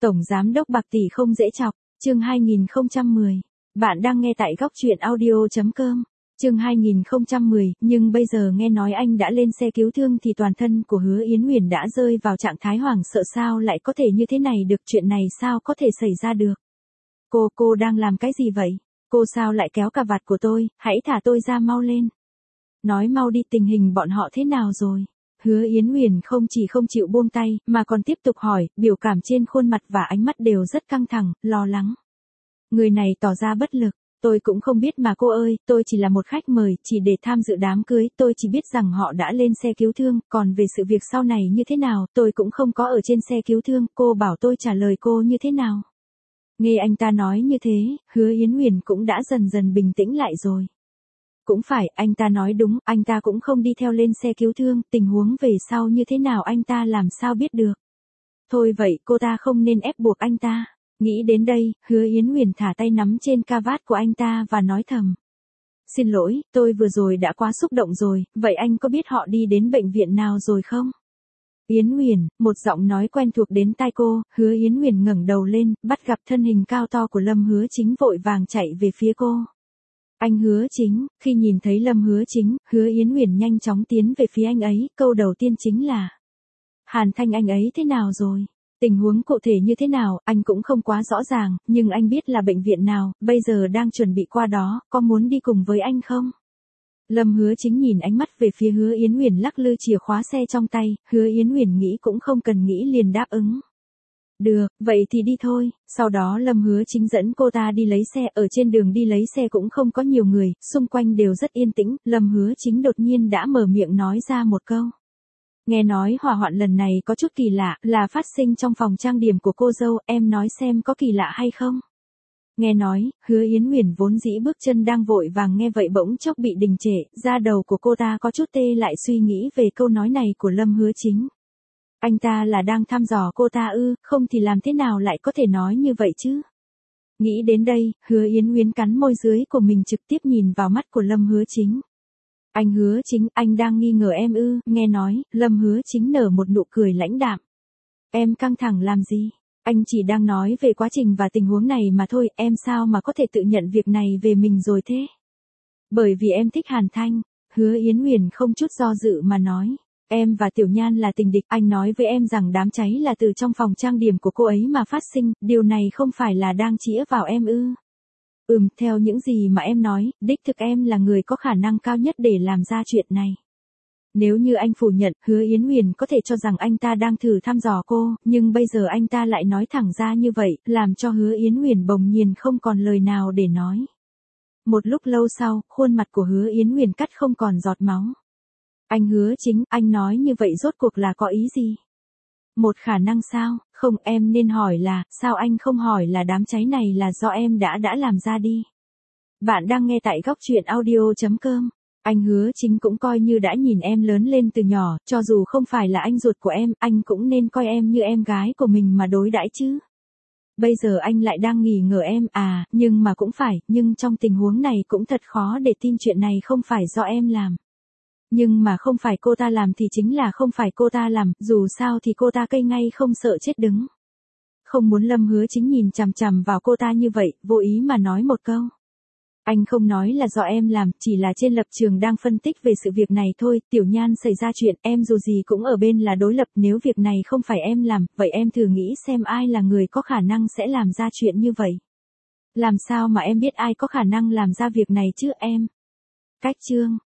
Tổng giám đốc bạc tỷ không dễ chọc, chương 2010. Bạn đang nghe tại góc truyện audio.com. Chương 2010, nhưng bây giờ nghe nói anh đã lên xe cứu thương thì toàn thân của Hứa Yến Huyền đã rơi vào trạng thái hoảng sợ, sao lại có thể như thế này được, chuyện này sao có thể xảy ra được. Cô đang làm cái gì vậy? Cô sao lại kéo cà vạt của tôi, hãy thả tôi ra mau lên. Nói mau đi, tình hình bọn họ thế nào rồi? Hứa Yến Huyền không chỉ không chịu buông tay, mà còn tiếp tục hỏi, biểu cảm trên khuôn mặt và ánh mắt đều rất căng thẳng, lo lắng. Người này tỏ ra bất lực, tôi cũng không biết mà cô ơi, tôi chỉ là một khách mời, chỉ để tham dự đám cưới, tôi chỉ biết rằng họ đã lên xe cứu thương, còn về sự việc sau này như thế nào, tôi cũng không có ở trên xe cứu thương, cô bảo tôi trả lời cô như thế nào. Nghe anh ta nói như thế, Hứa Yến Huyền cũng đã dần dần bình tĩnh lại rồi. Cũng phải, anh ta nói đúng, anh ta cũng không đi theo lên xe cứu thương, tình huống về sau như thế nào anh ta làm sao biết được. Thôi vậy, cô ta không nên ép buộc anh ta. Nghĩ đến đây, Hứa Yến Huyền thả tay nắm trên ca vát của anh ta và nói thầm. Xin lỗi, tôi vừa rồi đã quá xúc động rồi, vậy anh có biết họ đi đến bệnh viện nào rồi không? Yến Huyền, một giọng nói quen thuộc đến tai cô, Hứa Yến Huyền ngẩng đầu lên, bắt gặp thân hình cao to của Lâm Hứa Chính vội vàng chạy về phía cô. Anh Hứa Chính, khi nhìn thấy Lâm Hứa Chính, Hứa Yến Huyền nhanh chóng tiến về phía anh ấy, câu đầu tiên chính là: Hàn Thanh anh ấy thế nào rồi? Tình huống cụ thể như thế nào, anh cũng không quá rõ ràng, nhưng anh biết là bệnh viện nào, bây giờ đang chuẩn bị qua đó, có muốn đi cùng với anh không? Lâm Hứa Chính nhìn ánh mắt về phía Hứa Yến Huyền lắc lư chìa khóa xe trong tay, Hứa Yến Huyền nghĩ cũng không cần nghĩ liền đáp ứng. Được, vậy thì đi thôi. Sau đó Lâm Hứa Chính dẫn cô ta đi lấy xe, ở trên đường đi lấy xe cũng không có nhiều người, xung quanh đều rất yên tĩnh, Lâm Hứa Chính đột nhiên đã mở miệng nói ra một câu. Nghe nói hỏa hoạn lần này có chút kỳ lạ, là phát sinh trong phòng trang điểm của cô dâu, em nói xem có kỳ lạ hay không? Nghe nói, Hứa Yến Huyền vốn dĩ bước chân đang vội vàng nghe vậy bỗng chốc bị đình trệ, da đầu của cô ta có chút tê lại suy nghĩ về câu nói này của Lâm Hứa Chính. Anh ta là đang thăm dò cô ta ư, không thì làm thế nào lại có thể nói như vậy chứ? Nghĩ đến đây, Hứa Yến Huyền cắn môi dưới của mình trực tiếp nhìn vào mắt của Lâm Hứa Chính. Anh Hứa Chính, anh đang nghi ngờ em ư? Nghe nói, Lâm Hứa Chính nở một nụ cười lãnh đạm. Em căng thẳng làm gì? Anh chỉ đang nói về quá trình và tình huống này mà thôi, em sao mà có thể tự nhận việc này về mình rồi thế? Bởi vì em thích Hàn Thanh, Hứa Yến Huyền không chút do dự mà nói. Em và Tiểu Nhan là tình địch, anh nói với em rằng đám cháy là từ trong phòng trang điểm của cô ấy mà phát sinh, điều này không phải là đang chĩa vào em ư? Theo những gì mà em nói, đích thực em là người có khả năng cao nhất để làm ra chuyện này. Nếu như anh phủ nhận, Hứa Yến Huyền có thể cho rằng anh ta đang thử thăm dò cô, nhưng bây giờ anh ta lại nói thẳng ra như vậy, làm cho Hứa Yến Huyền bỗng nhiên không còn lời nào để nói. Một lúc lâu sau, khuôn mặt của Hứa Yến Huyền cắt không còn giọt máu. Anh Hứa Chính, anh nói như vậy rốt cuộc là có ý gì? Một khả năng sao? Không, em nên hỏi là, sao anh không hỏi là đám cháy này là do em đã làm ra đi. Bạn đang nghe tại góc truyện audio.com. Anh Hứa Chính cũng coi như đã nhìn em lớn lên từ nhỏ, cho dù không phải là anh ruột của em, anh cũng nên coi em như em gái của mình mà đối đãi chứ. Bây giờ anh lại đang nghi ngờ em à, nhưng mà cũng phải, nhưng trong tình huống này cũng thật khó để tin chuyện này không phải do em làm. Nhưng mà không phải cô ta làm thì chính là không phải cô ta làm, dù sao thì cô ta cây ngay không sợ chết đứng. Không muốn Lâm Hứa Chính nhìn chằm chằm vào cô ta như vậy, vô ý mà nói một câu. Anh không nói là do em làm, chỉ là trên lập trường đang phân tích về sự việc này thôi, Tiểu Nhan xảy ra chuyện, em dù gì cũng ở bên là đối lập, nếu việc này không phải em làm, vậy em thử nghĩ xem ai là người có khả năng sẽ làm ra chuyện như vậy. Làm sao mà em biết ai có khả năng làm ra việc này chứ em? Cách chương.